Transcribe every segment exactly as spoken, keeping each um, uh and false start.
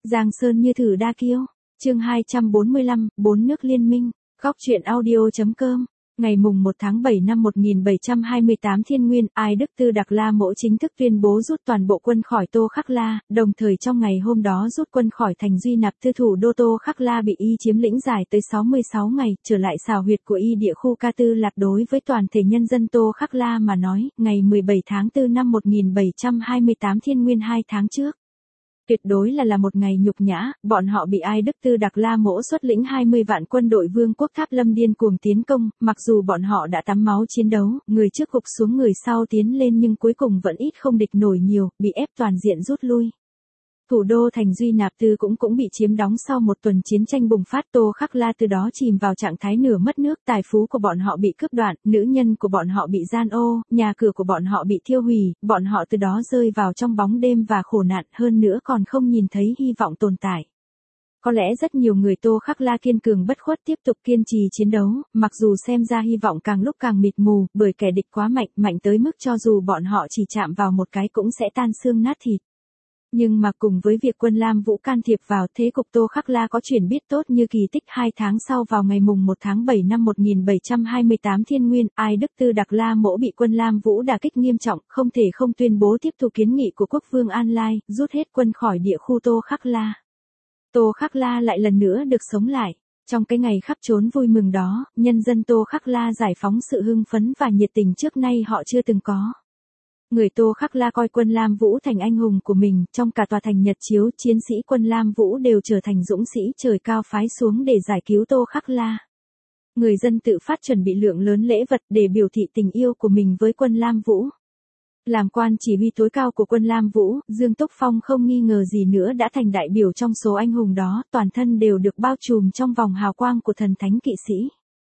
Giang Sơn như thử đa kiêu. Chương hai trăm bốn mươi lăm, bốn nước liên minh. Góc truyện audio.com. Ngày mùng một tháng bảy năm một nghìn bảy trăm hai mươi tám Thiên Nguyên, Ai Đức Tư Đặc La Mỗ chính thức tuyên bố rút toàn bộ quân khỏi Tô Khắc La, đồng thời trong ngày hôm đó rút quân khỏi thành Duy Nạp Tư thủ đô Tô Khắc La bị y chiếm lĩnh dài tới sáu mươi sáu ngày, trở lại xào huyệt của y địa khu Ca Tư Lạc. Đối với toàn thể nhân dân Tô Khắc La mà nói, ngày mười bảy tháng tư năm một nghìn bảy trăm hai mươi tám Thiên Nguyên hai tháng trước. Tuyệt đối là là một ngày nhục nhã, bọn họ bị Ai Đức Tư Đặc La Mỗ xuất lĩnh hai mươi vạn quân đội Vương quốc Tháp Lâm điên cuồng tiến công, mặc dù bọn họ đã tắm máu chiến đấu, người trước gục xuống người sau tiến lên nhưng cuối cùng vẫn ít không địch nổi nhiều, bị ép toàn diện rút lui. Thủ đô thành Duy Nạp Tư cũng cũng bị chiếm đóng sau một tuần chiến tranh bùng phát. Tô Khắc La từ đó chìm vào trạng thái nửa mất nước, tài phú của bọn họ bị cướp đoạt, nữ nhân của bọn họ bị gian ô, nhà cửa của bọn họ bị thiêu hủy, bọn họ từ đó rơi vào trong bóng đêm và khổ nạn, hơn nữa còn không nhìn thấy hy vọng tồn tại. Có lẽ rất nhiều người Tô Khắc La kiên cường bất khuất tiếp tục kiên trì chiến đấu, mặc dù xem ra hy vọng càng lúc càng mịt mù, bởi kẻ địch quá mạnh, mạnh tới mức cho dù bọn họ chỉ chạm vào một cái cũng sẽ tan xương nát thịt. Nhưng mà cùng với việc quân Lam Vũ can thiệp vào, thế cục Tô Khắc La có chuyển biến tốt như kỳ tích. Hai tháng sau vào ngày mùng một tháng bảy năm một nghìn bảy trăm hai mươi tám Thiên Nguyên, Ai Đức Tư Đặc La Mỗ bị quân Lam Vũ đả kích nghiêm trọng, không thể không tuyên bố tiếp thu kiến nghị của quốc vương An Lai, rút hết quân khỏi địa khu Tô Khắc La. Tô Khắc La lại lần nữa được sống lại. Trong cái ngày khắp trốn vui mừng đó, nhân dân Tô Khắc La giải phóng sự hưng phấn và nhiệt tình trước nay họ chưa từng có. Người Tô Khắc La coi quân Lam Vũ thành anh hùng của mình, trong cả tòa thành Nhật Chiếu, chiến sĩ quân Lam Vũ đều trở thành dũng sĩ trời cao phái xuống để giải cứu Tô Khắc La. Người dân tự phát chuẩn bị lượng lớn lễ vật để biểu thị tình yêu của mình với quân Lam Vũ. Làm quan chỉ huy tối cao của quân Lam Vũ, Dương Túc Phong không nghi ngờ gì nữa đã thành đại biểu trong số anh hùng đó, toàn thân đều được bao trùm trong vòng hào quang của thần thánh kỵ sĩ.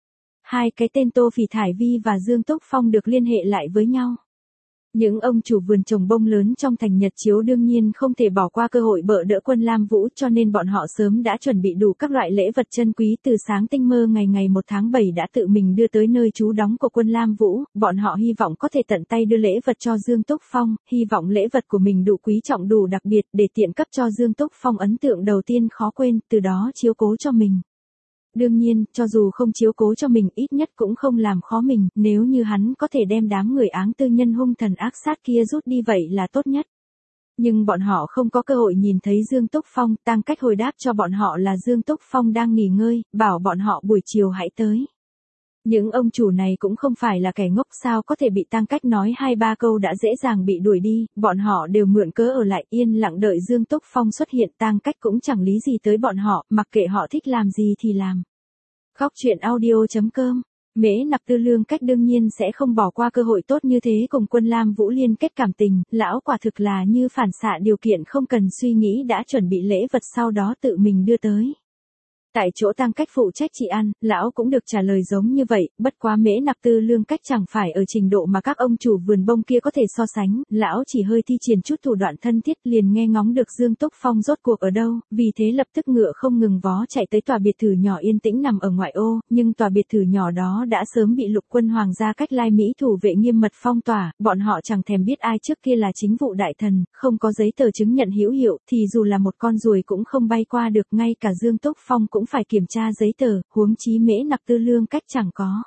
Hai cái tên Tô Phỉ Thải Vi và Dương Túc Phong được liên hệ lại với nhau. Những ông chủ vườn trồng bông lớn trong thành Nhật Chiếu đương nhiên không thể bỏ qua cơ hội bợ đỡ quân Lam Vũ, cho nên bọn họ sớm đã chuẩn bị đủ các loại lễ vật chân quý. Từ sáng tinh mơ ngày ngày một tháng bảy đã tự mình đưa tới nơi trú đóng của quân Lam Vũ, bọn họ hy vọng có thể tận tay đưa lễ vật cho Dương Túc Phong, hy vọng lễ vật của mình đủ quý trọng đủ đặc biệt để tiện cấp cho Dương Túc Phong ấn tượng đầu tiên khó quên, từ đó chiếu cố cho mình. Đương nhiên, cho dù không chiếu cố cho mình, ít nhất cũng không làm khó mình, nếu như hắn có thể đem đám người áng tư nhân hung thần ác sát kia rút đi vậy là tốt nhất. Nhưng bọn họ không có cơ hội nhìn thấy Dương Túc Phong, Tăng Cách hồi đáp cho bọn họ là Dương Túc Phong đang nghỉ ngơi, bảo bọn họ buổi chiều hãy tới. Những ông chủ này cũng không phải là kẻ ngốc, sao có thể bị Tăng Cách nói hai ba câu đã dễ dàng bị đuổi đi, bọn họ đều mượn cớ ở lại yên lặng đợi Dương Túc Phong xuất hiện. Tăng Cách cũng chẳng lý gì tới bọn họ, mặc kệ họ thích làm gì thì làm. Góc truyện audio.com. Mễ Nặc Tư Lương Cách đương nhiên sẽ không bỏ qua cơ hội tốt như thế cùng quân Lam Vũ liên kết cảm tình, lão quả thực là như phản xạ điều kiện không cần suy nghĩ đã chuẩn bị lễ vật sau đó tự mình đưa tới. Tại chỗ Tăng Cách phụ trách trị ăn, lão cũng được trả lời giống như vậy, bất quá Mễ Nặc Tư Lương Cách chẳng phải ở trình độ mà các ông chủ vườn bông kia có thể so sánh, lão chỉ hơi thi triển chút thủ đoạn thân thiết liền nghe ngóng được Dương Túc Phong rốt cuộc ở đâu, vì thế lập tức ngựa không ngừng vó chạy tới tòa biệt thự nhỏ yên tĩnh nằm ở ngoại ô, nhưng tòa biệt thự nhỏ đó đã sớm bị lục quân hoàng gia Cách Lai Mỹ thủ vệ nghiêm mật phong tỏa, bọn họ chẳng thèm biết ai trước kia là chính vụ đại thần, không có giấy tờ chứng nhận hữu hiệu thì dù là một con ruồi cũng không bay qua được, ngay cả Dương Túc Phong cũng cũng phải kiểm tra giấy tờ, huống chí Mễ Nặc Tư Lương Cách chẳng có.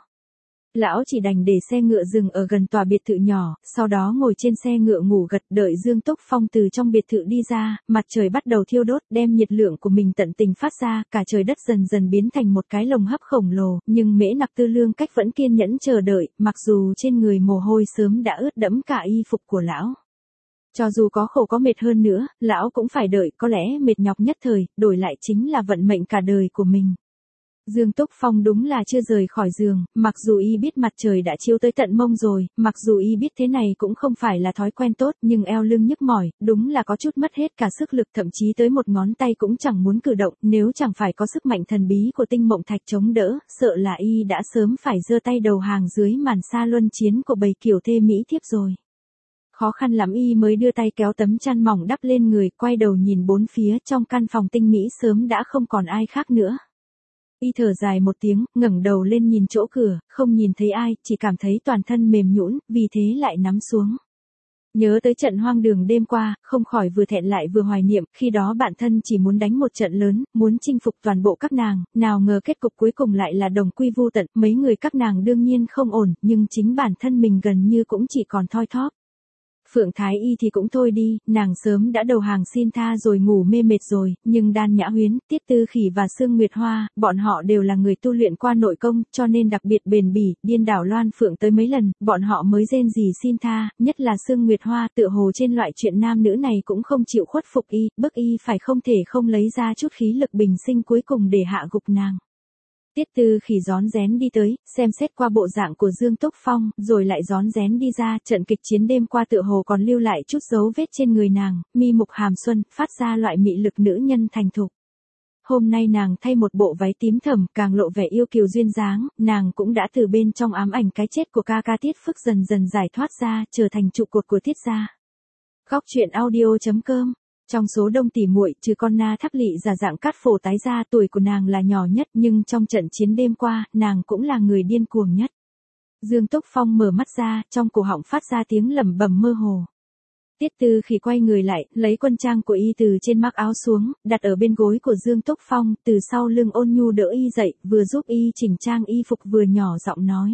Lão chỉ đành để xe ngựa dừng ở gần tòa biệt thự nhỏ, sau đó ngồi trên xe ngựa ngủ gật đợi Dương Túc Phong từ trong biệt thự đi ra, mặt trời bắt đầu thiêu đốt, đem nhiệt lượng của mình tận tình phát ra, cả trời đất dần dần biến thành một cái lồng hấp khổng lồ, nhưng Mễ Nặc Tư Lương Cách vẫn kiên nhẫn chờ đợi, mặc dù trên người mồ hôi sớm đã ướt đẫm cả y phục của lão. Cho dù có khổ có mệt hơn nữa, lão cũng phải đợi, có lẽ mệt nhọc nhất thời, đổi lại chính là vận mệnh cả đời của mình. Dương Túc Phong đúng là chưa rời khỏi giường, mặc dù y biết mặt trời đã chiếu tới tận mông rồi, mặc dù y biết thế này cũng không phải là thói quen tốt, nhưng eo lưng nhức mỏi, đúng là có chút mất hết cả sức lực, thậm chí tới một ngón tay cũng chẳng muốn cử động, nếu chẳng phải có sức mạnh thần bí của tinh mộng thạch chống đỡ, sợ là y đã sớm phải giơ tay đầu hàng dưới màn sa luân chiến của bầy kiểu thê mỹ thiếp rồi. Khó khăn lắm y mới đưa tay kéo tấm chăn mỏng đắp lên người, quay đầu nhìn bốn phía, trong căn phòng tinh mỹ sớm đã không còn ai khác nữa. Y thở dài một tiếng, ngẩng đầu lên nhìn chỗ cửa, không nhìn thấy ai, chỉ cảm thấy toàn thân mềm nhũn, vì thế lại nằm xuống. Nhớ tới trận hoang đường đêm qua, không khỏi vừa thẹn lại vừa hoài niệm, khi đó bản thân chỉ muốn đánh một trận lớn, muốn chinh phục toàn bộ các nàng, nào ngờ kết cục cuối cùng lại là đồng quy vu tận, mấy người các nàng đương nhiên không ổn, nhưng chính bản thân mình gần như cũng chỉ còn thoi thóp. Phượng Thái Y thì cũng thôi đi, nàng sớm đã đầu hàng xin tha rồi ngủ mê mệt rồi, nhưng Đan Nhã Huyến, Tiết Tư Khỉ và Sương Nguyệt Hoa, bọn họ đều là người tu luyện qua nội công, cho nên đặc biệt bền bỉ, điên đảo Loan Phượng tới mấy lần, bọn họ mới rên rỉ xin tha, nhất là Sương Nguyệt Hoa, tựa hồ trên loại chuyện nam nữ này cũng không chịu khuất phục y, bức y phải không thể không lấy ra chút khí lực bình sinh cuối cùng để hạ gục nàng. Tiết Tư Khỉ rón rén đi tới, xem xét qua bộ dạng của Dương Túc Phong, rồi lại rón rén đi ra, trận kịch chiến đêm qua tựa hồ còn lưu lại chút dấu vết trên người nàng, mi mục hàm xuân, phát ra loại mị lực nữ nhân thành thục. Hôm nay nàng thay một bộ váy tím thẫm, càng lộ vẻ yêu kiều duyên dáng, nàng cũng đã từ bên trong ám ảnh cái chết của ca ca Tiết Phức dần dần giải thoát ra, trở thành trụ cột của Tiết gia. Góc truyện audio chấm com. Trong số đông tỷ muội, trừ con Na Tháp Lị giả dạng Cát Phổ tái gia, tuổi của nàng là nhỏ nhất, nhưng trong trận chiến đêm qua, nàng cũng là người điên cuồng nhất. Dương Túc Phong mở mắt ra, trong cổ họng phát ra tiếng lẩm bẩm mơ hồ. Tiết Tư Khỉ quay người lại, lấy quân trang của y từ trên mác áo xuống, đặt ở bên gối của Dương Túc Phong, từ sau lưng ôn nhu đỡ y dậy, vừa giúp y chỉnh trang y phục vừa nhỏ giọng nói.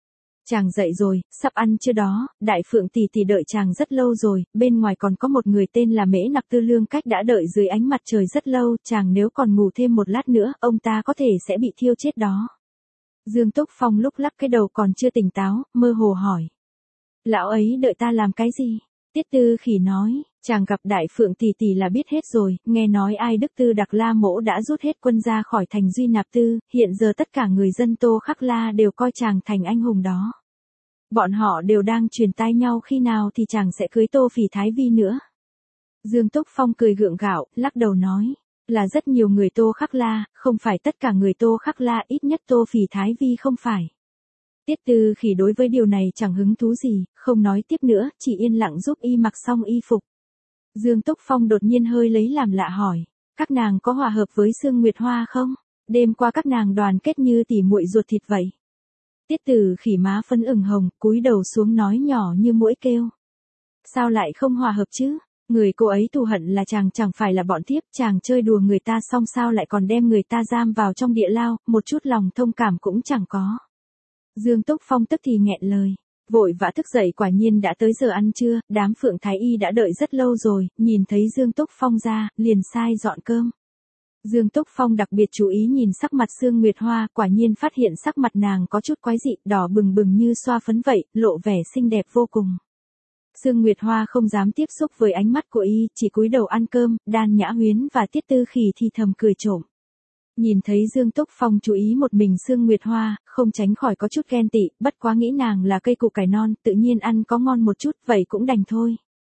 Chàng dậy rồi, sắp ăn chưa đó, Đại Phượng tỷ tỷ đợi chàng rất lâu rồi, bên ngoài còn có một người tên là Mễ Nặc Tư Lương Cách đã đợi dưới ánh mặt trời rất lâu, chàng nếu còn ngủ thêm một lát nữa, ông ta có thể sẽ bị thiêu chết đó. Dương Túc Phong lúc lắc cái đầu còn chưa tỉnh táo, mơ hồ hỏi. Lão ấy đợi ta làm cái gì? Tiết Tư Khỉ nói, chàng gặp Đại Phượng tỷ tỷ là biết hết rồi, nghe nói ai Đức Tư Đặc La Mỗ đã rút hết quân ra khỏi thành Duy Nạp Tư, hiện giờ tất cả người dân Tô Khắc La đều coi chàng thành anh hùng đó. Bọn họ đều đang truyền tai nhau khi nào thì chàng sẽ cưới Tô Phỉ Thái Vi nữa. Dương Túc Phong cười gượng gạo, lắc đầu nói, là rất nhiều người Tô Khắc La, không phải tất cả người Tô Khắc La, ít nhất Tô Phỉ Thái Vi không phải. Tiết Tư Khỉ đối với điều này chẳng hứng thú gì, không nói tiếp nữa, chỉ yên lặng giúp y mặc xong y phục. Dương Túc Phong đột nhiên hơi lấy làm lạ hỏi, các nàng có hòa hợp với Sương Nguyệt Hoa không? Đêm qua các nàng đoàn kết như tỉ muội ruột thịt vậy. Tiết Tư Khỉ má phấn ửng hồng, cúi đầu xuống nói nhỏ như muỗi kêu. Sao lại không hòa hợp chứ? Người cô ấy thù hận là chàng chẳng phải là bọn thiếp, chàng chơi đùa người ta xong sao lại còn đem người ta giam vào trong địa lao, một chút lòng thông cảm cũng chẳng có. Dương Túc Phong tức thì nghẹn lời, vội vã thức dậy, quả nhiên đã tới giờ ăn trưa, đám Phượng Thái Y đã đợi rất lâu rồi, nhìn thấy Dương Túc Phong ra, liền sai dọn cơm. Dương Túc Phong đặc biệt chú ý nhìn sắc mặt Sương Nguyệt Hoa, quả nhiên phát hiện sắc mặt nàng có chút quái dị, đỏ bừng bừng như xoa phấn vậy, lộ vẻ xinh đẹp vô cùng. Sương Nguyệt Hoa không dám tiếp xúc với ánh mắt của y, chỉ cúi đầu ăn cơm, Đan Nhã Huyến và Tiết Tư Khỉ thì thầm cười trộm. Nhìn thấy Dương Túc Phong chú ý một mình Sương Nguyệt Hoa, không tránh khỏi có chút ghen tị, bất quá nghĩ nàng là cây củ cải non, tự nhiên ăn có ngon một chút, vậy cũng đành thôi.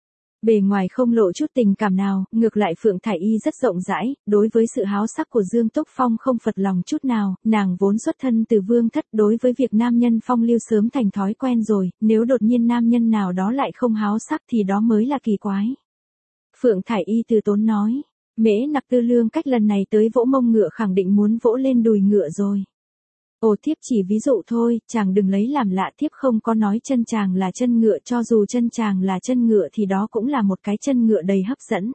Bề ngoài không lộ chút tình cảm nào, ngược lại Phượng Thải Y rất rộng rãi, đối với sự háo sắc của Dương Túc Phong không phật lòng chút nào, nàng vốn xuất thân từ vương thất, đối với việc nam nhân phong lưu sớm thành thói quen rồi, nếu đột nhiên nam nhân nào đó lại không háo sắc thì đó mới là kỳ quái. Phượng Thải Y từ tốn nói, Mễ Nặc Tư Lương Cách lần này tới vỗ mông ngựa khẳng định muốn vỗ lên đùi ngựa rồi. Ồ, thiếp chỉ ví dụ thôi, chàng đừng lấy làm lạ, thiếp không có nói chân chàng là chân ngựa, cho dù chân chàng là chân ngựa thì đó cũng là một cái chân ngựa đầy hấp dẫn.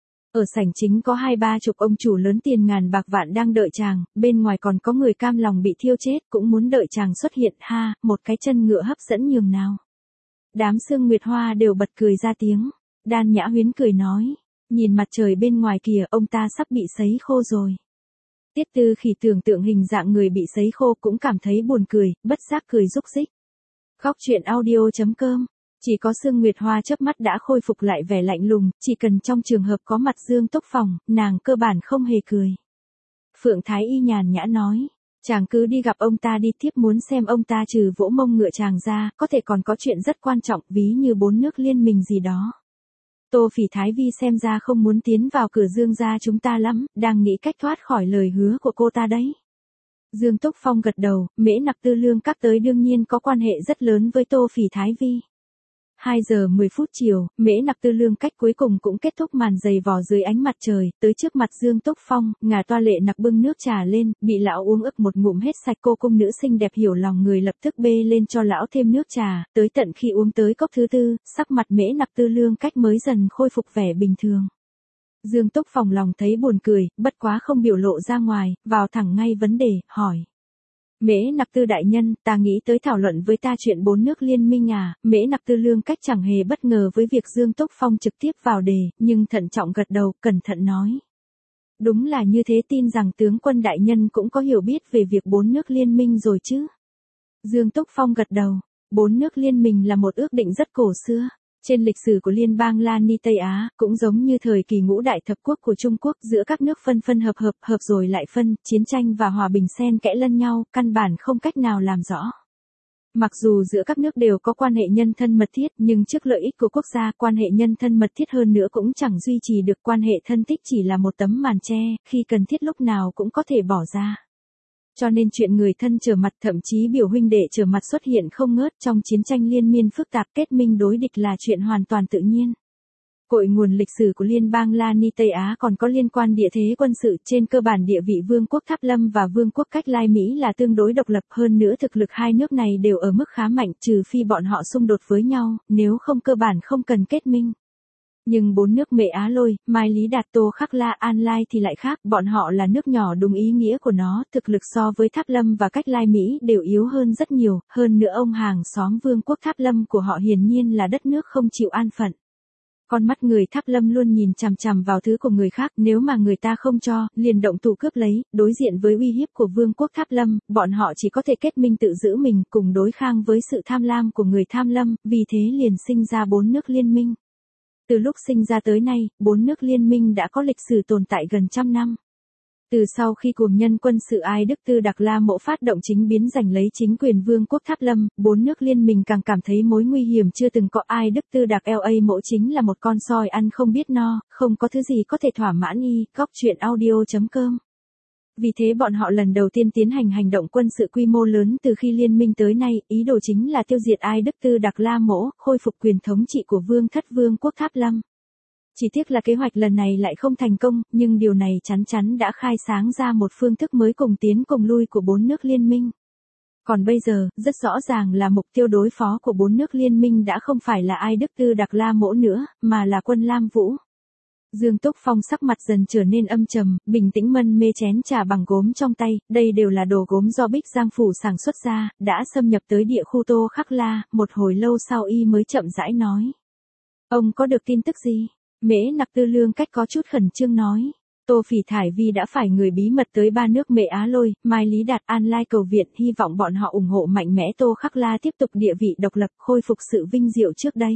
Ở sảnh chính có hai ba chục ông chủ lớn tiền ngàn bạc vạn đang đợi chàng, bên ngoài còn có người cam lòng bị thiêu chết cũng muốn đợi chàng xuất hiện, ha, một cái chân ngựa hấp dẫn nhường nào. Đám Sương Nguyệt Hoa đều bật cười ra tiếng. Đan Nhã Huyến cười nói, nhìn mặt trời bên ngoài kìa, ông ta sắp bị sấy khô rồi. Tiết Tư Khỉ tưởng tượng hình dạng người bị sấy khô cũng cảm thấy buồn cười, bất giác cười rúc rích. Góc truyện audio chấm com. Chỉ có Sương Nguyệt Hoa chớp mắt đã khôi phục lại vẻ lạnh lùng, chỉ cần trong trường hợp có mặt Dương Túc Phong, nàng cơ bản không hề cười. Phượng Thái Y nhàn nhã nói, chàng cứ đi gặp ông ta đi, thiếp muốn xem ông ta trừ vỗ mông ngựa chàng ra, có thể còn có chuyện rất quan trọng, ví như bốn nước liên minh gì đó. Tô Phỉ Thái Vi xem ra không muốn tiến vào cửa Dương gia chúng ta lắm, đang nghĩ cách thoát khỏi lời hứa của cô ta đấy. Dương Túc Phong gật đầu, Mễ Nặc Tư Lương Các tới đương nhiên có quan hệ rất lớn với Tô Phỉ Thái Vi. hai giờ mười phút chiều, Mễ Nặc Tư Lương Cách cuối cùng cũng kết thúc màn giày vò dưới ánh mặt trời, tới trước mặt Dương Túc Phong, ngà toa lệ nặc bưng nước trà lên, bị lão uống ức một ngụm hết sạch. Cô cung nữ xinh đẹp hiểu lòng người lập tức bê lên cho lão thêm nước trà, tới tận khi uống tới cốc thứ tư, sắc mặt Mễ Nặc Tư Lương Cách mới dần khôi phục vẻ bình thường. Dương Túc Phong lòng thấy buồn cười, bất quá không biểu lộ ra ngoài, vào thẳng ngay vấn đề, hỏi. Mễ Nặc Tư đại nhân, ta nghĩ tới thảo luận với ta chuyện bốn nước liên minh à. Mễ Nặc Tư Lương Cách chẳng hề bất ngờ với việc Dương Túc Phong trực tiếp vào đề, nhưng thận trọng gật đầu, cẩn thận nói. Đúng là như thế, tin rằng tướng quân đại nhân cũng có hiểu biết về việc bốn nước liên minh rồi chứ. Dương Túc Phong gật đầu, bốn nước liên minh là một ước định rất cổ xưa. Trên lịch sử của liên bang La Ni Tây Á, cũng giống như thời kỳ ngũ đại thập quốc của Trung Quốc, giữa các nước phân phân hợp hợp, hợp rồi lại phân, chiến tranh và hòa bình xen kẽ lẫn nhau, căn bản không cách nào làm rõ. Mặc dù giữa các nước đều có quan hệ nhân thân mật thiết, nhưng trước lợi ích của quốc gia, quan hệ nhân thân mật thiết hơn nữa cũng chẳng duy trì được. Quan hệ thân thích chỉ là một tấm màn che, khi cần thiết lúc nào cũng có thể bỏ ra. Cho nên chuyện người thân trở mặt, thậm chí biểu huynh đệ trở mặt xuất hiện không ngớt trong chiến tranh liên miên phức tạp, kết minh đối địch là chuyện hoàn toàn tự nhiên. Cội nguồn lịch sử của liên bang La Ni Tây Á còn có liên quan địa thế quân sự. Trên cơ bản địa vị vương quốc Tháp Lâm và vương quốc Cách Lai Mỹ là tương đối độc lập, hơn nữa thực lực hai nước này đều ở mức khá mạnh, trừ phi bọn họ xung đột với nhau, nếu không cơ bản không cần kết minh. Nhưng bốn nước Mễ Á Lôi, Mai Lý Đạt, Tô Khắc La, An Lai thì lại khác, bọn họ là nước nhỏ đúng ý nghĩa của nó, thực lực so với Tháp Lâm và Cách Lai Mỹ đều yếu hơn rất nhiều, hơn nữa ông hàng xóm vương quốc Tháp Lâm của họ hiển nhiên là đất nước không chịu an phận. Con mắt người Tháp Lâm luôn nhìn chằm chằm vào thứ của người khác, nếu mà người ta không cho, liền động thủ cướp lấy. Đối diện với uy hiếp của vương quốc Tháp Lâm, bọn họ chỉ có thể kết minh tự giữ mình, cùng đối kháng với sự tham lam của người Tham Lâm, vì thế liền sinh ra bốn nước liên minh. Từ lúc sinh ra tới nay, bốn nước liên minh đã có lịch sử tồn tại gần trăm năm. Từ sau khi cuồng nhân quân sự Ai Đức Tư Đặc La Mỗ phát động chính biến giành lấy chính quyền vương quốc Tháp Lâm, bốn nước liên minh càng cảm thấy mối nguy hiểm chưa từng có. Ai Đức Tư Đặc La Mỗ chính là một con soi ăn không biết no, không có thứ gì có thể thỏa mãn y. Góc truyện audio chấm com. Vì thế bọn họ lần đầu tiên tiến hành hành động quân sự quy mô lớn từ khi liên minh tới nay, ý đồ chính là tiêu diệt Ai Đức Tư Đặc La Mỗ, khôi phục quyền thống trị của vương thất vương quốc Tháp Lâm. Chỉ tiếc là kế hoạch lần này lại không thành công, nhưng điều này chắn chắn đã khai sáng ra một phương thức mới cùng tiến cùng lui của bốn nước liên minh. Còn bây giờ, rất rõ ràng là mục tiêu đối phó của bốn nước liên minh đã không phải là Ai Đức Tư Đặc La Mỗ nữa, mà là quân Lam Vũ. Dương Túc Phong sắc mặt dần trở nên âm trầm, bình tĩnh mân mê chén trà bằng gốm trong tay, đây đều là đồ gốm do Bích Giang Phủ sản xuất ra, đã xâm nhập tới địa khu Tô Khắc La, một hồi lâu sau y mới chậm rãi nói. Ông có được tin tức gì? Mễ Nặc Tư Lương Cách có chút khẩn trương nói. Tô Phỉ Thải Vi đã phải người bí mật tới ba nước Mễ Á Lôi, Mai Lý Đạt, An Lai cầu viện, hy vọng bọn họ ủng hộ mạnh mẽ Tô Khắc La tiếp tục địa vị độc lập, khôi phục sự vinh diệu trước đây.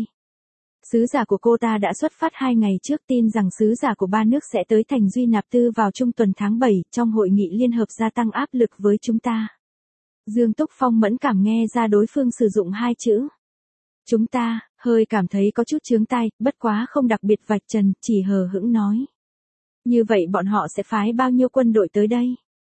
Sứ giả của cô ta đã xuất phát hai ngày trước, tin rằng sứ giả của ba nước sẽ tới thành Duy Nạp Tư vào trung tuần tháng bảy, trong hội nghị liên hợp gia tăng áp lực với chúng ta. Dương Túc Phong mẫn cảm nghe ra đối phương sử dụng hai chữ. Chúng ta, hơi cảm thấy có chút chướng tai, bất quá không đặc biệt vạch trần, chỉ hờ hững nói. Như vậy bọn họ sẽ phái bao nhiêu quân đội tới đây?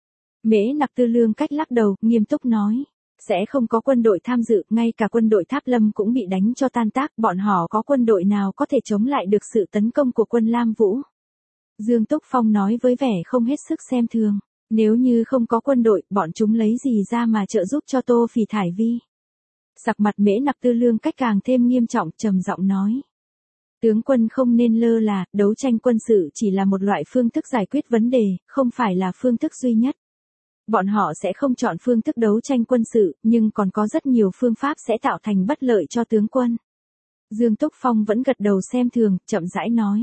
Mễ Nặc Tư Lương Cách lắc đầu, nghiêm túc nói. Sẽ không có quân đội tham dự, ngay cả quân đội Tháp Lâm cũng bị đánh cho tan tác, bọn họ có quân đội nào có thể chống lại được sự tấn công của quân Lam Vũ? Dương Túc Phong nói với vẻ không hết sức xem thường, nếu như không có quân đội, bọn chúng lấy gì ra mà trợ giúp cho Tô Phỉ Thải Vi? Sắc mặt Mễ Nặc Tư Lương Cách càng thêm nghiêm trọng, trầm giọng nói. Tướng quân không nên lơ là, đấu tranh quân sự chỉ là một loại phương thức giải quyết vấn đề, không phải là phương thức duy nhất. Bọn họ sẽ không chọn phương thức đấu tranh quân sự, nhưng còn có rất nhiều phương pháp sẽ tạo thành bất lợi cho tướng quân. Dương Túc Phong vẫn gật đầu xem thường, chậm rãi nói.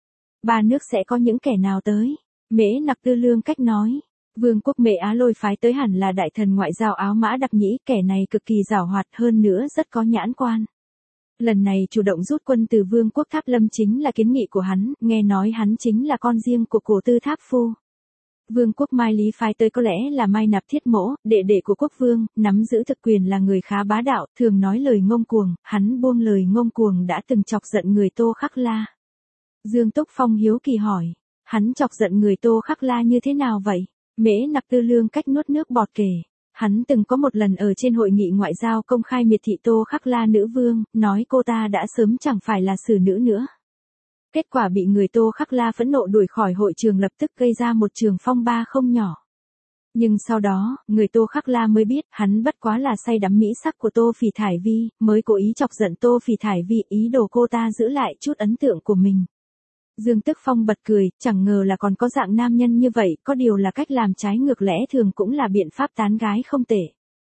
Ba nước sẽ có những kẻ nào tới? Mễ Nặc Tư Lương Cách nói. Vương quốc Mễ Á Lôi phái tới hẳn là đại thần ngoại giao Áo Mã Đặc Nhĩ, kẻ này cực kỳ giàu hoạt, hơn nữa rất có nhãn quan. Lần này chủ động rút quân từ vương quốc Tháp Lâm chính là kiến nghị của hắn, nghe nói hắn chính là con riêng của cổ tư Tháp Phu. Vương quốc Mai Lý phái tới có lẽ là Mai Nạp Thiết Mỗ, đệ đệ của quốc vương, nắm giữ thực quyền là người khá bá đạo, thường nói lời ngông cuồng, hắn buông lời ngông cuồng đã từng chọc giận người Tô Khắc La. Dương Túc Phong hiếu kỳ hỏi, hắn chọc giận người Tô Khắc La như thế nào vậy? Mễ Nặc Tư Lương Cách nuốt nước bọt kể, Hắn từng có một lần ở trên hội nghị ngoại giao công khai miệt thị Tô Khắc La nữ vương, nói cô ta đã sớm chẳng phải là xử nữ nữa. Kết quả bị người Tô Khắc La phẫn nộ đuổi khỏi hội trường, lập tức gây ra một trường phong ba không nhỏ. Nhưng sau đó, người Tô Khắc La mới biết, hắn bất quá là say đắm mỹ sắc của Tô Phỉ Thải Vi, mới cố ý chọc giận Tô Phỉ Thải Vi, ý đồ cô ta giữ lại chút ấn tượng của mình. Dương Tức Phong bật cười, chẳng ngờ là còn có dạng nam nhân như vậy, có điều là cách làm trái ngược lẽ thường cũng là biện pháp tán gái không tệ.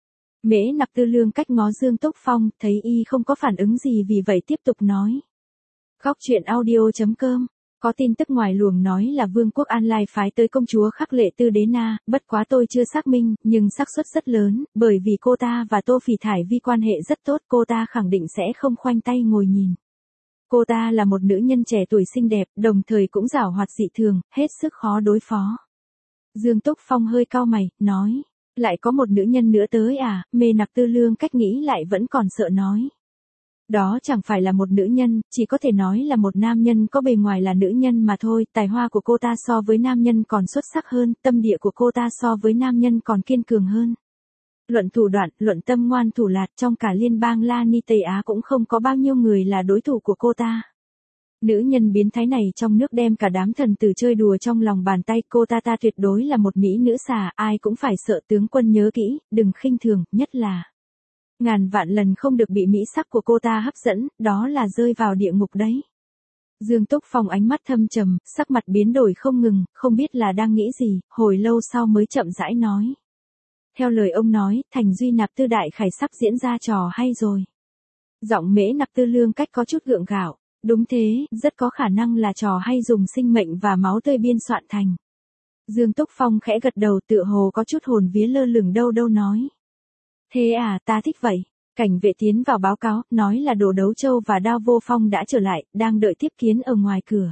Mễ Nặc Tư Lương cách ngó Dương Túc Phong, thấy y không có phản ứng gì vì vậy tiếp tục nói. Góc truyện audio chấm com. Có tin tức ngoài luồng nói là Vương quốc An Lai phái tới công chúa Khắc Lệ Tư Đế Na, bất quá tôi chưa xác minh, nhưng xác suất rất lớn, bởi vì cô ta và Tô Phỉ Thải Vi quan hệ rất tốt, cô ta khẳng định sẽ không khoanh tay ngồi nhìn. Cô ta là một nữ nhân trẻ tuổi xinh đẹp, đồng thời cũng giảo hoạt dị thường, hết sức khó đối phó. Dương Túc Phong hơi cau mày, nói, lại có một nữ nhân nữa tới à? Mê Nặc Tư Lương cách nghĩ lại vẫn còn sợ nói. Đó chẳng phải là một nữ nhân, chỉ có thể nói là một nam nhân có bề ngoài là nữ nhân mà thôi, tài hoa của cô ta so với nam nhân còn xuất sắc hơn, tâm địa của cô ta so với nam nhân còn kiên cường hơn. Luận thủ đoạn, luận tâm ngoan thủ lạt, trong cả liên bang La Ni Tây Á cũng không có bao nhiêu người là đối thủ của cô ta. Nữ nhân biến thái này trong nước đem cả đám thần tử chơi đùa trong lòng bàn tay, cô ta ta tuyệt đối là một mỹ nữ xà, ai cũng phải sợ. Tướng quân nhớ kỹ, đừng khinh thường, nhất là ngàn vạn lần không được bị mỹ sắc của cô ta hấp dẫn, đó là rơi vào địa ngục đấy. Dương Túc Phong ánh mắt thâm trầm, sắc mặt biến đổi không ngừng, không biết là đang nghĩ gì, hồi lâu sau mới chậm rãi nói. Theo lời ông nói, Thành Duy Nạp Tư đại khải sắp diễn ra trò hay rồi. Giọng Mễ Nặc Tư Lương cách có chút gượng gạo, đúng thế, rất có khả năng là trò hay dùng sinh mệnh và máu tươi biên soạn thành. Dương Túc Phong khẽ gật đầu, tựa hồ có chút hồn vía lơ lửng đâu đâu nói. Thế à, ta thích vậy. Cảnh vệ tiến vào báo cáo, nói là Đồ Đấu Châu và Đao Vô Phong đã trở lại, đang đợi tiếp kiến ở ngoài cửa.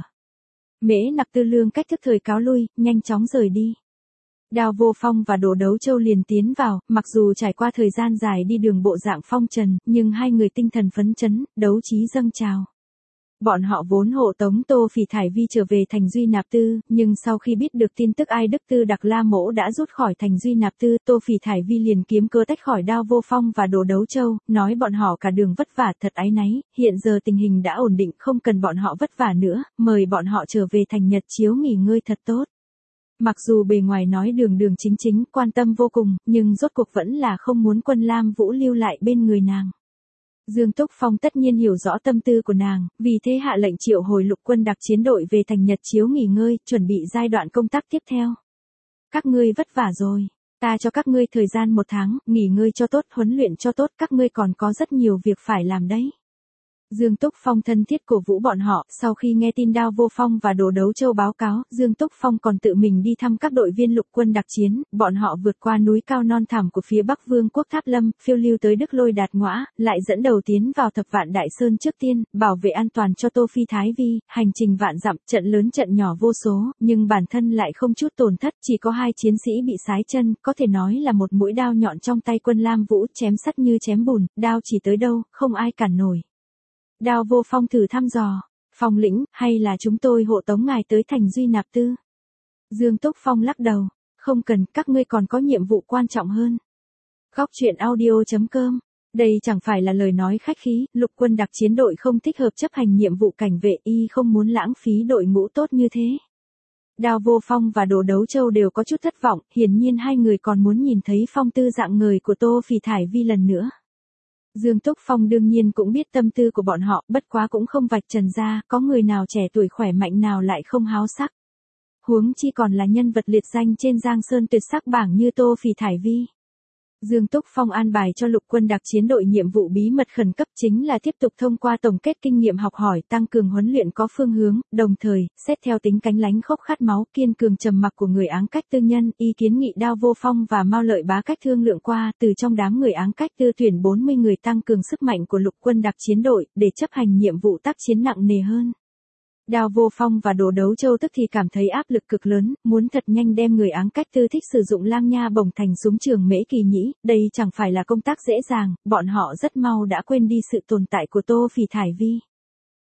Mễ Nặc Tư Lương cách thức thời cáo lui, nhanh chóng rời đi. Đao Vô Phong và Đồ Đấu Châu liền tiến vào, mặc dù trải qua thời gian dài đi đường bộ dạng phong trần, nhưng hai người tinh thần phấn chấn, đấu trí dâng trào. Bọn họ vốn hộ tống Tô Phỉ Thải Vi trở về Thành Duy Nạp Tư, nhưng sau khi biết được tin tức Ai Đức Tư Đặc La Mỗ đã rút khỏi Thành Duy Nạp Tư, Tô Phỉ Thải Vi liền kiếm cớ tách khỏi Đao Vô Phong và Đồ Đấu Châu, nói bọn họ cả đường vất vả thật áy náy, hiện giờ tình hình đã ổn định, không cần bọn họ vất vả nữa, mời bọn họ trở về thành Nhật Chiếu nghỉ ngơi thật tốt. Mặc dù bề ngoài nói đường đường chính chính, quan tâm vô cùng, nhưng rốt cuộc vẫn là không muốn Quân Lam Vũ lưu lại bên người nàng. Dương Túc Phong tất nhiên hiểu rõ tâm tư của nàng, vì thế hạ lệnh triệu hồi lục quân đặc chiến đội về thành Nhật Chiếu nghỉ ngơi, chuẩn bị giai đoạn công tác tiếp theo. Các ngươi vất vả rồi, ta cho các ngươi thời gian một tháng, nghỉ ngơi cho tốt, huấn luyện cho tốt, các ngươi còn có rất nhiều việc phải làm đấy. Dương Túc Phong thân thiết cổ vũ bọn họ, sau khi nghe tin Đao Vô Phong và Đồ Đấu Châu báo cáo, Dương Túc Phong còn tự mình đi thăm các đội viên lục quân đặc chiến, bọn họ vượt qua núi cao non thẳm của phía Bắc Vương quốc Tháp Lâm, phiêu lưu tới Đức Lôi Đạt Ngõa, lại dẫn đầu tiến vào Thập Vạn Đại Sơn trước tiên, bảo vệ an toàn cho Tô Phi Thái Vi, hành trình vạn dặm, trận lớn trận nhỏ vô số, nhưng bản thân lại không chút tổn thất, chỉ có hai chiến sĩ bị sái chân, có thể nói là một mũi đao nhọn trong tay Quân Lam Vũ, chém sắt như chém bùn, đao chỉ tới đâu, không ai cản nổi. Đao Vô Phong thử thăm dò, Phong lĩnh, hay là chúng tôi hộ tống ngài tới Thành Duy Nạp Tư? Dương Túc Phong lắc đầu, không cần, các ngươi còn có nhiệm vụ quan trọng hơn. Góc truyện audio chấm com, đây chẳng phải là lời nói khách khí, lục quân đặc chiến đội không thích hợp chấp hành nhiệm vụ cảnh vệ, y không muốn lãng phí đội ngũ tốt như thế. Đao Vô Phong và Đồ Đấu Châu đều có chút thất vọng, hiển nhiên hai người còn muốn nhìn thấy phong tư dạng người của Tô Phỉ Thải Vi lần nữa. Dương Túc Phong đương nhiên cũng biết tâm tư của bọn họ, bất quá cũng không vạch trần ra, có người nào trẻ tuổi khỏe mạnh nào lại không háo sắc. Huống chi còn là nhân vật liệt danh trên Giang Sơn tuyệt sắc bảng như Tô Phỉ Thải Vi. Dương Túc Phong an bài cho lục quân đặc chiến đội nhiệm vụ bí mật khẩn cấp chính là tiếp tục thông qua tổng kết kinh nghiệm học hỏi, tăng cường huấn luyện có phương hướng, đồng thời, xét theo tính cánh lánh khốc khát máu, kiên cường trầm mặc của người áng cách tư nhân, y kiến nghị Đao Vô Phong và Mao Lợi Bá cách thương lượng qua, từ trong đám người áng cách tư tuyển bốn mươi người tăng cường sức mạnh của lục quân đặc chiến đội, để chấp hành nhiệm vụ tác chiến nặng nề hơn. Đao Vô Phong và Đồ Đấu Châu tức thì cảm thấy áp lực cực lớn, muốn thật nhanh đem người áng cách tư thích sử dụng lang nha bổng thành súng trường Mễ Kỳ Nhĩ, đây chẳng phải là công tác dễ dàng, bọn họ rất mau đã quên đi sự tồn tại của Tô Phỉ Thải Vi.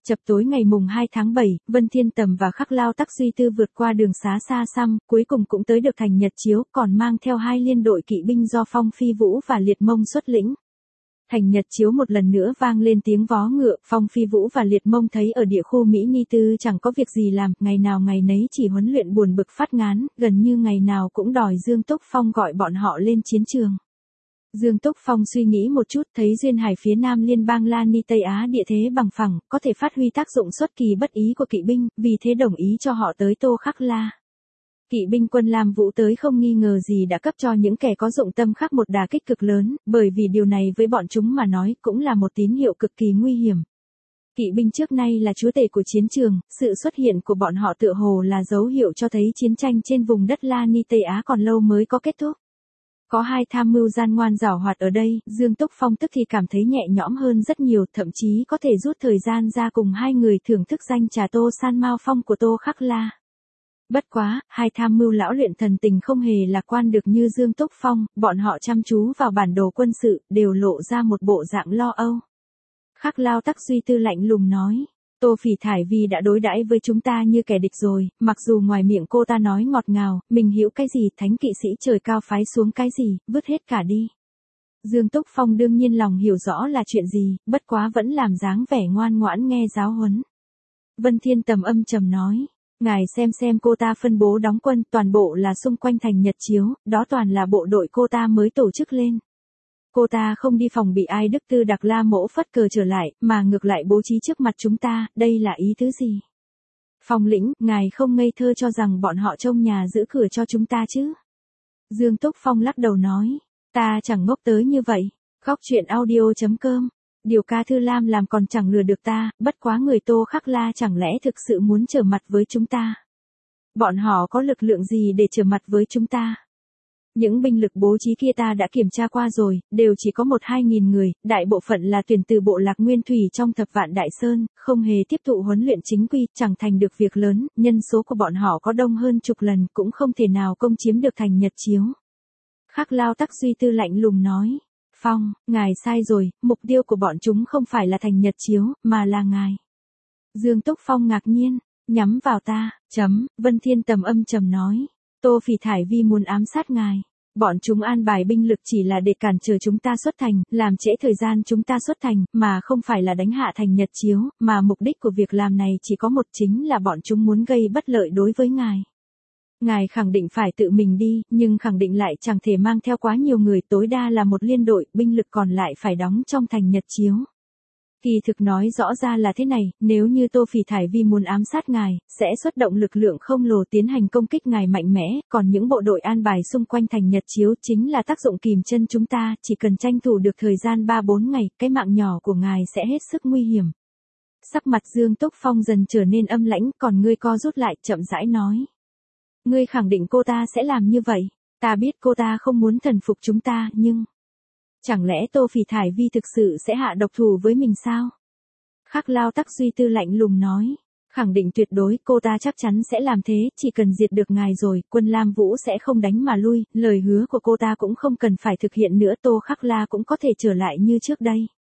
Chập tối ngày mùng hai tháng bảy, Vân Thiên Tầm và Khắc Lao Tắc Duy Tư vượt qua đường xá xa xăm, cuối cùng cũng tới được thành Nhật Chiếu, còn mang theo hai liên đội kỵ binh do Phong Phi Vũ và Liệt Mông xuất lĩnh. Thành Nhật Chiếu một lần nữa vang lên tiếng vó ngựa, Phong Phi Vũ và Liệt Mông thấy ở địa khu Mỹ Ni Tư chẳng có việc gì làm, ngày nào ngày nấy chỉ huấn luyện buồn bực phát ngán, gần như ngày nào cũng đòi Dương Túc Phong gọi bọn họ lên chiến trường. Dương Túc Phong suy nghĩ một chút, thấy duyên hải phía nam liên bang La Ni Tây Á địa thế bằng phẳng, có thể phát huy tác dụng xuất kỳ bất ý của kỵ binh, vì thế đồng ý cho họ tới Tô Khắc La. Kỵ binh quân Lam Vũ tới không nghi ngờ gì đã cấp cho những kẻ có dụng tâm khác một đả kích cực lớn, bởi vì điều này với bọn chúng mà nói cũng là một tín hiệu cực kỳ nguy hiểm. Kỵ binh trước nay là chúa tể của chiến trường, sự xuất hiện của bọn họ tựa hồ là dấu hiệu cho thấy chiến tranh trên vùng đất La Ni Tây Á còn lâu mới có kết thúc. Có hai tham mưu gian ngoan giảo hoạt ở đây, Dương Túc Phong tức thì cảm thấy nhẹ nhõm hơn rất nhiều, thậm chí có thể rút thời gian ra cùng hai người thưởng thức danh trà Tô San Mao Phong của Tô Khắc La. Bất quá, hai tham mưu lão luyện thần tình không hề lạc quan được như Dương Túc Phong, bọn họ chăm chú vào bản đồ quân sự, đều lộ ra một bộ dạng lo âu. Khắc Lao Tắc Duy Tư lạnh lùng nói, Tô Phỉ Thải Vi đã đối đãi với chúng ta như kẻ địch rồi, mặc dù ngoài miệng cô ta nói ngọt ngào, mình hiểu cái gì thánh kỵ sĩ trời cao phái xuống cái gì, vứt hết cả đi. Dương Túc Phong đương nhiên lòng hiểu rõ là chuyện gì, bất quá vẫn làm dáng vẻ ngoan ngoãn nghe giáo huấn. Vân Thiên Tầm âm trầm nói, ngài xem xem cô ta phân bố đóng quân, toàn bộ là xung quanh thành Nhật Chiếu, đó toàn là bộ đội cô ta mới tổ chức lên. Cô ta không đi phòng bị ai Đức Tư Đặc La Mỗ phất cờ trở lại, mà ngược lại bố trí trước mặt chúng ta, đây là ý tứ gì? Phong lĩnh, ngài không ngây thơ cho rằng bọn họ trông nhà giữ cửa cho chúng ta chứ? Dương Túc Phong lắc đầu nói, ta chẳng ngốc tới như vậy. Góc truyện audio chấm com, điều ca Thư Lam làm còn chẳng lừa được ta, bất quá người Tô Khắc La chẳng lẽ thực sự muốn trở mặt với chúng ta? Bọn họ có lực lượng gì để trở mặt với chúng ta? Những binh lực bố trí kia ta đã kiểm tra qua rồi, đều chỉ có một hai nghìn người, đại bộ phận là tuyển từ bộ lạc Nguyên Thủy trong Thập Vạn Đại Sơn, không hề tiếp thụ huấn luyện chính quy, chẳng thành được việc lớn, nhân số của bọn họ có đông hơn chục lần, cũng không thể nào công chiếm được thành Nhật Chiếu. Khắc Lao Tắc Duy Tư lạnh lùng nói, Phong, ngài sai rồi, mục tiêu của bọn chúng không phải là thành Nhật Chiếu, mà là ngài. Dương Túc Phong ngạc nhiên, nhắm vào ta, chấm, Vân Thiên Tầm âm trầm nói. Tô Phỉ Thải Vi muốn ám sát ngài. Bọn chúng an bài binh lực chỉ là để cản trở chúng ta xuất thành, làm trễ thời gian chúng ta xuất thành, mà không phải là đánh hạ thành Nhật Chiếu, mà mục đích của việc làm này chỉ có một, chính là bọn chúng muốn gây bất lợi đối với ngài. Ngài khẳng định phải tự mình đi, nhưng khẳng định lại chẳng thể mang theo quá nhiều người, tối đa là một liên đội, binh lực còn lại phải đóng trong thành Nhật Chiếu. Kỳ thực nói rõ ra là thế này, nếu như Tô Phỉ Thải Vi muốn ám sát ngài, sẽ xuất động lực lượng không lồ tiến hành công kích ngài mạnh mẽ, còn những bộ đội an bài xung quanh thành Nhật Chiếu chính là tác dụng kìm chân chúng ta, chỉ cần tranh thủ được thời gian ba bốn ngày, cái mạng nhỏ của ngài sẽ hết sức nguy hiểm. Sắc mặt Dương Túc Phong dần trở nên âm lãnh, còn ngươi co rút lại, chậm rãi nói. Ngươi khẳng định cô ta sẽ làm như vậy, ta biết cô ta không muốn thần phục chúng ta, nhưng... Chẳng lẽ Tô Phỉ Thải Vi thực sự sẽ hạ độc thủ với mình sao? Khắc Lao Tắc Duy Tư lạnh lùng nói, khẳng định tuyệt đối cô ta chắc chắn sẽ làm thế, chỉ cần diệt được ngài rồi, quân Lam Vũ sẽ không đánh mà lui, lời hứa của cô ta cũng không cần phải thực hiện nữa, Tô Khắc La cũng có thể trở lại như trước đây.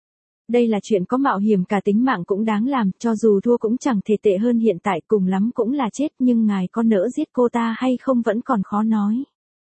Đây là chuyện có mạo hiểm cả tính mạng cũng đáng làm, cho dù thua cũng chẳng thể tệ hơn hiện tại, cùng lắm cũng là chết, nhưng ngài có nỡ giết cô ta hay không vẫn còn khó nói.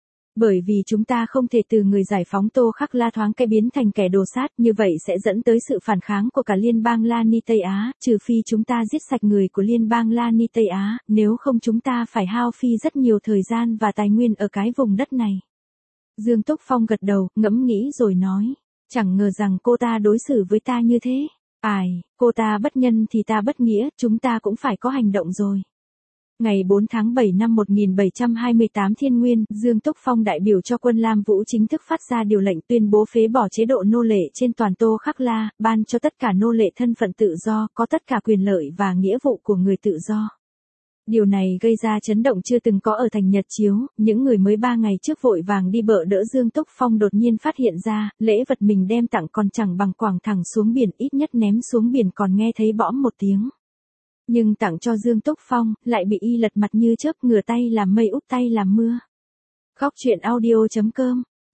Bởi vì chúng ta không thể từ người giải phóng Tô Khắc La thoáng cái biến thành kẻ đồ sát, như vậy sẽ dẫn tới sự phản kháng của cả liên bang La Ni Tây Á, trừ phi chúng ta giết sạch người của liên bang La Ni Tây Á, nếu không chúng ta phải hao phí rất nhiều thời gian và tài nguyên ở cái vùng đất này. Dương Túc Phong gật đầu, ngẫm nghĩ rồi nói, chẳng ngờ rằng cô ta đối xử với ta như thế. Ai, cô ta bất nhân thì ta bất nghĩa, chúng ta cũng phải có hành động rồi. Ngày bốn tháng bảy năm một nghìn bảy trăm hai mươi tám Thiên Nguyên, Dương Túc Phong đại biểu cho quân Lam Vũ chính thức phát ra điều lệnh tuyên bố phế bỏ chế độ nô lệ trên toàn Tô Khắc La, ban cho tất cả nô lệ thân phận tự do, có tất cả quyền lợi và nghĩa vụ của người tự do. Điều này gây ra chấn động chưa từng có ở thành Nhật Chiếu, những người mới ba ngày trước vội vàng đi bợ đỡ Dương Túc Phong đột nhiên phát hiện ra, lễ vật mình đem tặng còn chẳng bằng quẳng thẳng xuống biển, ít nhất ném xuống biển còn nghe thấy bõm một tiếng. Nhưng tặng cho Dương Túc Phong, lại bị y lật mặt như chớp, ngửa tay làm mây úp tay làm mưa. Góc truyện audio chấm com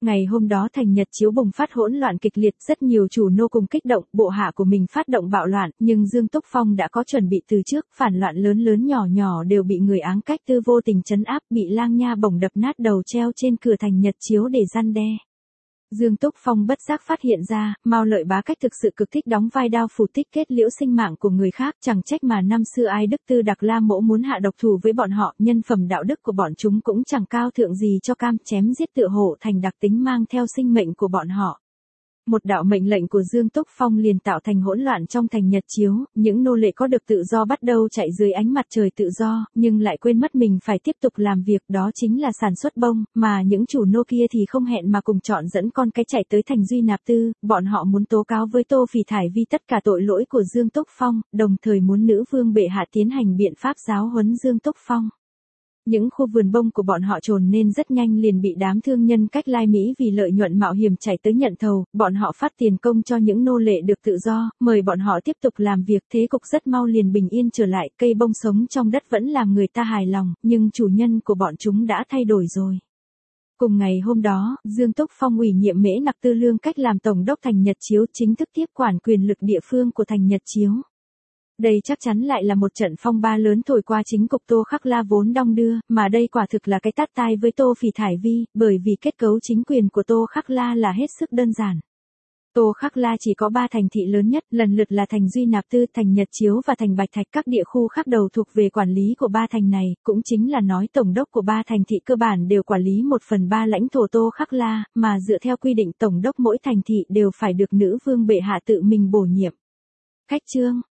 Ngày hôm đó thành Nhật Chiếu bùng phát hỗn loạn kịch liệt, rất nhiều chủ nô cùng kích động, bộ hạ của mình phát động bạo loạn, nhưng Dương Túc Phong đã có chuẩn bị từ trước, phản loạn lớn lớn nhỏ nhỏ đều bị người Áng Cách Tư vô tình trấn áp, bị Lang Nha Bổng đập nát đầu treo trên cửa thành Nhật Chiếu để răn đe. Dương Túc Phong bất giác phát hiện ra, Mao Lợi Bá Cách thực sự cực thích đóng vai đao phủ tích kết liễu sinh mạng của người khác, chẳng trách mà năm xưa Ai Đức Tư Đặc La Mỗ muốn hạ độc thủ với bọn họ, nhân phẩm đạo đức của bọn chúng cũng chẳng cao thượng gì cho cam chém giết tựa hộ thành đặc tính mang theo sinh mệnh của bọn họ. Một đạo mệnh lệnh của Dương Túc Phong liền tạo thành hỗn loạn trong thành Nhật Chiếu, những nô lệ có được tự do bắt đầu chạy dưới ánh mặt trời tự do, nhưng lại quên mất mình phải tiếp tục làm việc, đó chính là sản xuất bông, mà những chủ nô kia thì không hẹn mà cùng chọn dẫn con cái chạy tới thành Duy Nạp Tư, bọn họ muốn tố cáo với Tô Phì Thải Vi tất cả tội lỗi của Dương Túc Phong, đồng thời muốn nữ vương bệ hạ tiến hành biện pháp giáo huấn Dương Túc Phong. Những khu vườn bông của bọn họ trồn nên rất nhanh liền bị đám thương nhân cách Lai Mỹ vì lợi nhuận mạo hiểm chạy tới nhận thầu, bọn họ phát tiền công cho những nô lệ được tự do, mời bọn họ tiếp tục làm việc, thế cục rất mau liền bình yên trở lại, cây bông sống trong đất vẫn làm người ta hài lòng, nhưng chủ nhân của bọn chúng đã thay đổi rồi. Cùng ngày hôm đó, Dương Túc Phong ủy nhiệm Mễ Nặc Tư Lương Cách làm tổng đốc thành Nhật Chiếu, chính thức tiếp quản quyền lực địa phương của thành Nhật Chiếu. Đây chắc chắn lại là một trận phong ba lớn thổi qua chính cục Tô Khắc La vốn đong đưa, mà đây quả thực là cái tát tai với Tô Phì Thải Vi, bởi vì kết cấu chính quyền của Tô Khắc La là hết sức đơn giản. Tô Khắc La chỉ có ba thành thị lớn nhất, lần lượt là thành Duy Nạp Tư, thành Nhật Chiếu và thành Bạch Thạch, các địa khu khác đầu thuộc về quản lý của ba thành này, cũng chính là nói tổng đốc của ba thành thị cơ bản đều quản lý một phần ba lãnh thổ Tô Khắc La, mà dựa theo quy định tổng đốc mỗi thành thị đều phải được nữ vương bệ hạ tự mình bổ nhiệm. Khách chương